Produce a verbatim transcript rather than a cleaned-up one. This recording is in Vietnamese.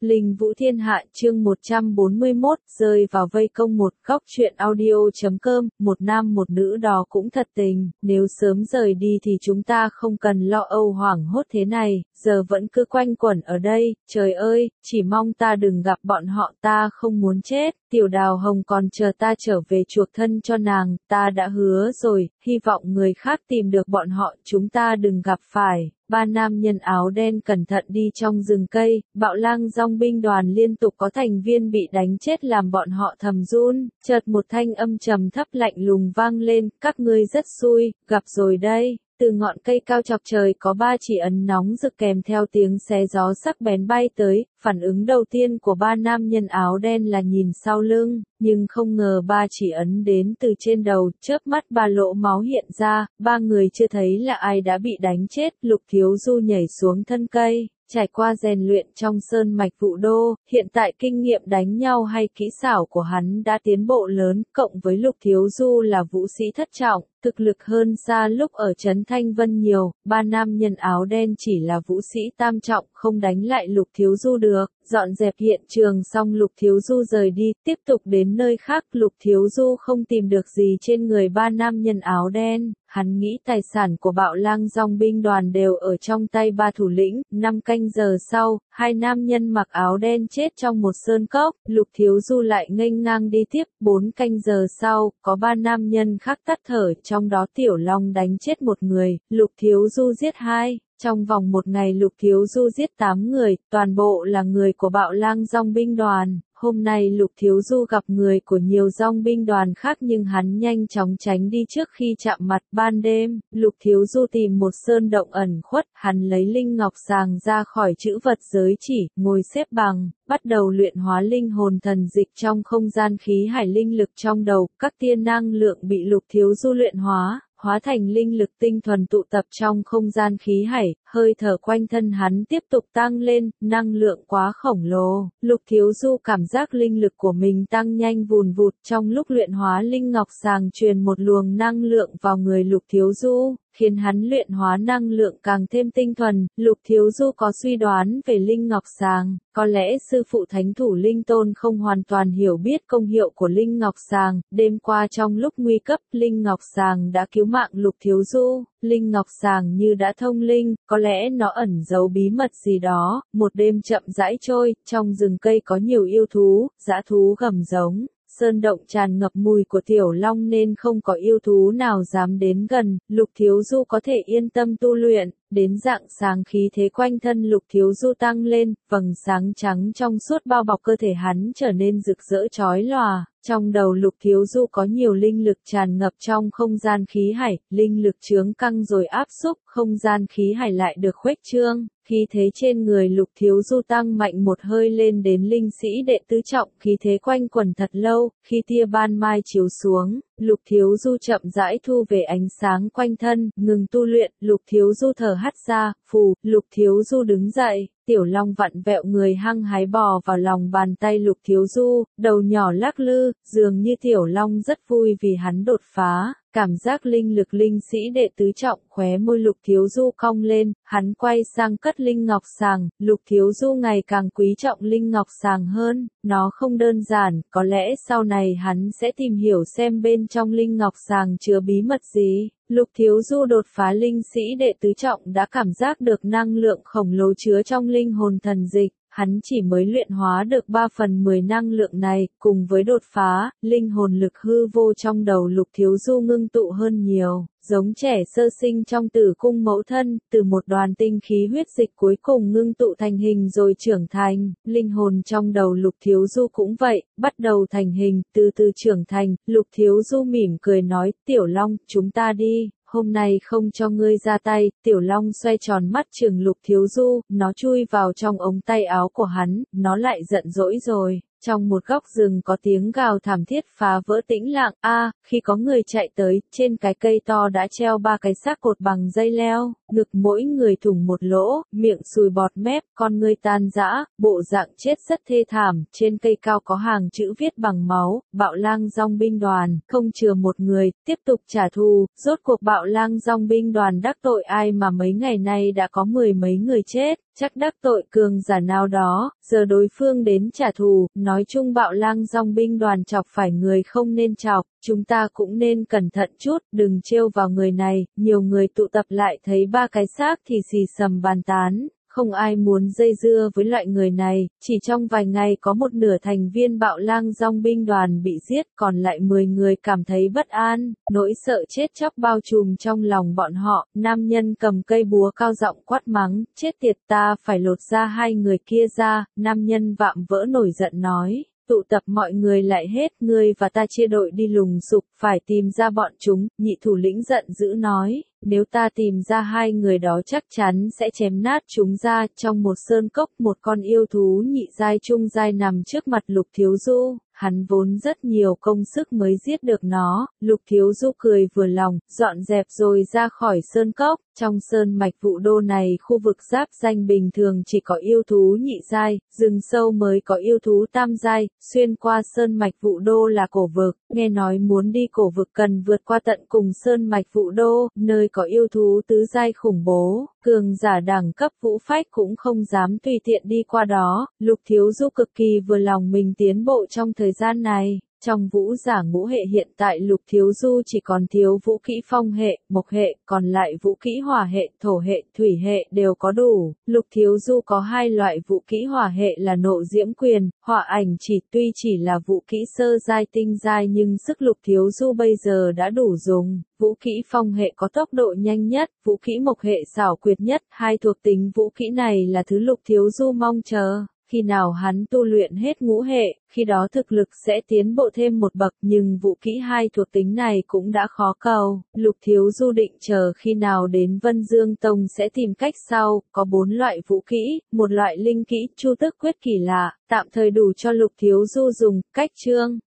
Linh Vũ Thiên Hạ chương một trăm bốn mươi mốt, rơi vào vây công một góc truyện audio.com, một nam một nữ đó cũng thật tình, nếu sớm rời đi thì chúng ta không cần lo âu hoảng hốt thế này, giờ vẫn cứ quanh quẩn ở đây, trời ơi, chỉ mong ta đừng gặp bọn họ, ta không muốn chết, Tiểu Đào Hồng còn chờ ta trở về chuộc thân cho nàng, ta đã hứa rồi, hy vọng người khác tìm được bọn họ, chúng ta đừng gặp phải. Ba nam nhân áo đen cẩn thận đi trong rừng cây, bạo lang dòng binh đoàn liên tục có thành viên bị đánh chết làm bọn họ thầm run, chợt một thanh âm trầm thấp lạnh lùng vang lên, các ngươi rất xui, gặp rồi đây. Từ ngọn cây cao chọc trời có ba chỉ ấn nóng rực kèm theo tiếng xé gió sắc bén bay tới, phản ứng đầu tiên của ba nam nhân áo đen là nhìn sau lưng, nhưng không ngờ ba chỉ ấn đến từ trên đầu, chớp mắt ba lỗ máu hiện ra, ba người chưa thấy là ai đã bị đánh chết, Lục Thiếu Du nhảy xuống thân cây. Trải qua rèn luyện trong sơn mạch Vũ Đô, hiện tại kinh nghiệm đánh nhau hay kỹ xảo của hắn đã tiến bộ lớn, cộng với Lục Thiếu Du là vũ sĩ thất trọng, thực lực hơn xa lúc ở Trấn Thanh Vân nhiều, ba nam nhân áo đen chỉ là vũ sĩ tam trọng, không đánh lại Lục Thiếu Du được, dọn dẹp hiện trường xong Lục Thiếu Du rời đi, tiếp tục đến nơi khác, Lục Thiếu Du không tìm được gì trên người ba nam nhân áo đen. Hắn nghĩ tài sản của bạo lang dòng binh đoàn đều ở trong tay ba thủ lĩnh, năm canh giờ sau, hai nam nhân mặc áo đen chết trong một sơn cốc, Lục Thiếu Du lại nghênh ngang đi tiếp, bốn canh giờ sau, có ba nam nhân khác tắt thở, trong đó Tiểu Long đánh chết một người, Lục Thiếu Du giết hai. Trong vòng một ngày Lục Thiếu Du giết tám người, toàn bộ là người của bạo lang dòng binh đoàn. Hôm nay Lục Thiếu Du gặp người của nhiều dòng binh đoàn khác nhưng hắn nhanh chóng tránh đi trước khi chạm mặt. Ban đêm, Lục Thiếu Du tìm một sơn động ẩn khuất, hắn lấy linh ngọc sàng ra khỏi chữ vật giới chỉ, ngồi xếp bằng, bắt đầu luyện hóa linh hồn thần dịch trong không gian khí hải linh lực trong đầu, các tia năng lượng bị Lục Thiếu Du luyện hóa. Hóa thành linh lực tinh thuần tụ tập trong không gian khí hải, hơi thở quanh thân hắn tiếp tục tăng lên, năng lượng quá khổng lồ. Lục Thiếu Du cảm giác linh lực của mình tăng nhanh vùn vụt trong lúc luyện hóa linh ngọc sàng truyền một luồng năng lượng vào người Lục Thiếu Du, khiến hắn luyện hóa năng lượng càng thêm tinh thuần. Lục Thiếu Du có suy đoán về linh ngọc sàng, có lẽ sư phụ thánh thủ linh tôn không hoàn toàn hiểu biết công hiệu của linh ngọc sàng, đêm qua trong lúc nguy cấp, linh ngọc sàng đã cứu mạng Lục Thiếu Du. Linh ngọc sàng như đã thông linh, có lẽ nó ẩn giấu bí mật gì đó. Một đêm chậm rãi trôi, trong rừng cây có nhiều yêu thú, dã thú gầm giống. Sơn động tràn ngập mùi của Tiểu Long nên không có yêu thú nào dám đến gần, Lục Thiếu Du có thể yên tâm tu luyện, đến rạng sáng khí thế quanh thân Lục Thiếu Du tăng lên, vầng sáng trắng trong suốt bao bọc cơ thể hắn trở nên rực rỡ chói lòa. Trong đầu Lục Thiếu Du có nhiều linh lực tràn ngập trong không gian khí hải, linh lực chướng căng rồi áp xúc, không gian khí hải lại được khuếch trương. Khí thế trên người Lục Thiếu Du tăng mạnh một hơi lên đến linh sĩ đệ tứ trọng, khí thế quanh quẩn thật lâu, khi tia ban mai chiếu xuống, Lục Thiếu Du chậm rãi thu về ánh sáng quanh thân, ngừng tu luyện, Lục Thiếu Du thở hắt ra, phù, Lục Thiếu Du đứng dậy. Tiểu Long vặn vẹo người hăng hái bò vào lòng bàn tay Lục Thiếu Du, đầu nhỏ lắc lư, dường như Tiểu Long rất vui vì hắn đột phá, cảm giác linh lực linh sĩ đệ tứ trọng, khóe môi Lục Thiếu Du cong lên, hắn quay sang cất linh ngọc sàng, Lục Thiếu Du ngày càng quý trọng linh ngọc sàng hơn, nó không đơn giản, có lẽ sau này hắn sẽ tìm hiểu xem bên trong linh ngọc sàng chứa bí mật gì. Lục Thiếu Du đột phá linh sĩ đệ tứ trọng đã cảm giác được năng lượng khổng lồ chứa trong linh hồn thần dịch, hắn chỉ mới luyện hóa được ba phần mười năng lượng này, cùng với đột phá, linh hồn lực hư vô trong đầu Lục Thiếu Du ngưng tụ hơn nhiều, giống trẻ sơ sinh trong tử cung mẫu thân, từ một đoàn tinh khí huyết dịch cuối cùng ngưng tụ thành hình rồi trưởng thành, linh hồn trong đầu Lục Thiếu Du cũng vậy, bắt đầu thành hình, từ từ trưởng thành, Lục Thiếu Du mỉm cười nói, Tiểu Long, chúng ta đi. Hôm nay không cho ngươi ra tay, Tiểu Long xoay tròn mắt trừng Lục Thiếu Du, nó chui vào trong ống tay áo của hắn, nó lại giận dỗi rồi. Trong một góc rừng có tiếng gào thảm thiết phá vỡ tĩnh lặng, a, khi có người chạy tới, trên cái cây to đã treo ba cái xác cột bằng dây leo, ngực mỗi người thủng một lỗ, miệng sùi bọt mép, con ngươi tan rã, bộ dạng chết rất thê thảm, trên cây cao có hàng chữ viết bằng máu, Bạo Lang Dong binh đoàn, không chừa một người, tiếp tục trả thù, rốt cuộc Bạo Lang Dong binh đoàn đắc tội ai mà mấy ngày nay đã có mười mấy người chết, chắc đắc tội cường giả nào đó, giờ đối phương đến trả thù, nói chung Bạo Lang Dong binh đoàn chọc phải người không nên chọc, chúng ta cũng nên cẩn thận chút, đừng trêu vào người này, nhiều người tụ tập lại thấy ba cái xác thì xì xầm bàn tán. Không ai muốn dây dưa với loại người này, chỉ trong vài ngày có một nửa thành viên Bạo Lang Dong binh đoàn bị giết, còn lại mười người cảm thấy bất an, nỗi sợ chết chóc bao trùm trong lòng bọn họ, nam nhân cầm cây búa cao giọng quát mắng, chết tiệt ta phải lột ra hai người kia ra, nam nhân vạm vỡ nổi giận nói. Tụ tập mọi người lại hết, ngươi và ta chia đội đi lùng sục, phải tìm ra bọn chúng, nhị thủ lĩnh giận dữ nói, nếu ta tìm ra hai người đó chắc chắn sẽ chém nát chúng ra, trong một sơn cốc một con yêu thú nhị giai trung giai nằm trước mặt Lục Thiếu Du, hắn vốn rất nhiều công sức mới giết được nó, Lục Thiếu Du cười vừa lòng, dọn dẹp rồi ra khỏi sơn cốc. Trong sơn mạch Vũ Đô này khu vực giáp danh bình thường chỉ có yêu thú nhị giai, rừng sâu mới có yêu thú tam giai, xuyên qua sơn mạch Vũ Đô là cổ vực, nghe nói muốn đi cổ vực cần vượt qua tận cùng sơn mạch Vũ Đô, nơi có yêu thú tứ giai khủng bố, cường giả đẳng cấp vũ phách cũng không dám tùy tiện đi qua đó, Lục Thiếu Du cực kỳ vừa lòng mình tiến bộ trong thời gian này. Trong vũ giả ngũ hệ hiện tại Lục Thiếu Du chỉ còn thiếu vũ kỹ phong hệ, mộc hệ, còn lại vũ kỹ hỏa hệ, thổ hệ, thủy hệ đều có đủ. Lục Thiếu Du có hai loại vũ kỹ hỏa hệ là nộ diễm quyền, hỏa ảnh chỉ, tuy chỉ là vũ kỹ sơ giai tinh giai nhưng sức Lục Thiếu Du bây giờ đã đủ dùng. Vũ kỹ phong hệ có tốc độ nhanh nhất, vũ kỹ mộc hệ xảo quyệt nhất, hai thuộc tính vũ kỹ này là thứ Lục Thiếu Du mong chờ. Khi nào hắn tu luyện hết ngũ hệ, khi đó thực lực sẽ tiến bộ thêm một bậc, nhưng vũ kỹ hai thuộc tính này cũng đã khó cầu. Lục Thiếu Du định chờ khi nào đến Vân Dương Tông sẽ tìm cách sau, có bốn loại vũ kỹ, một loại linh kỹ, chu tước quyết kỳ lạ, tạm thời đủ cho Lục Thiếu Du dùng, cách chương.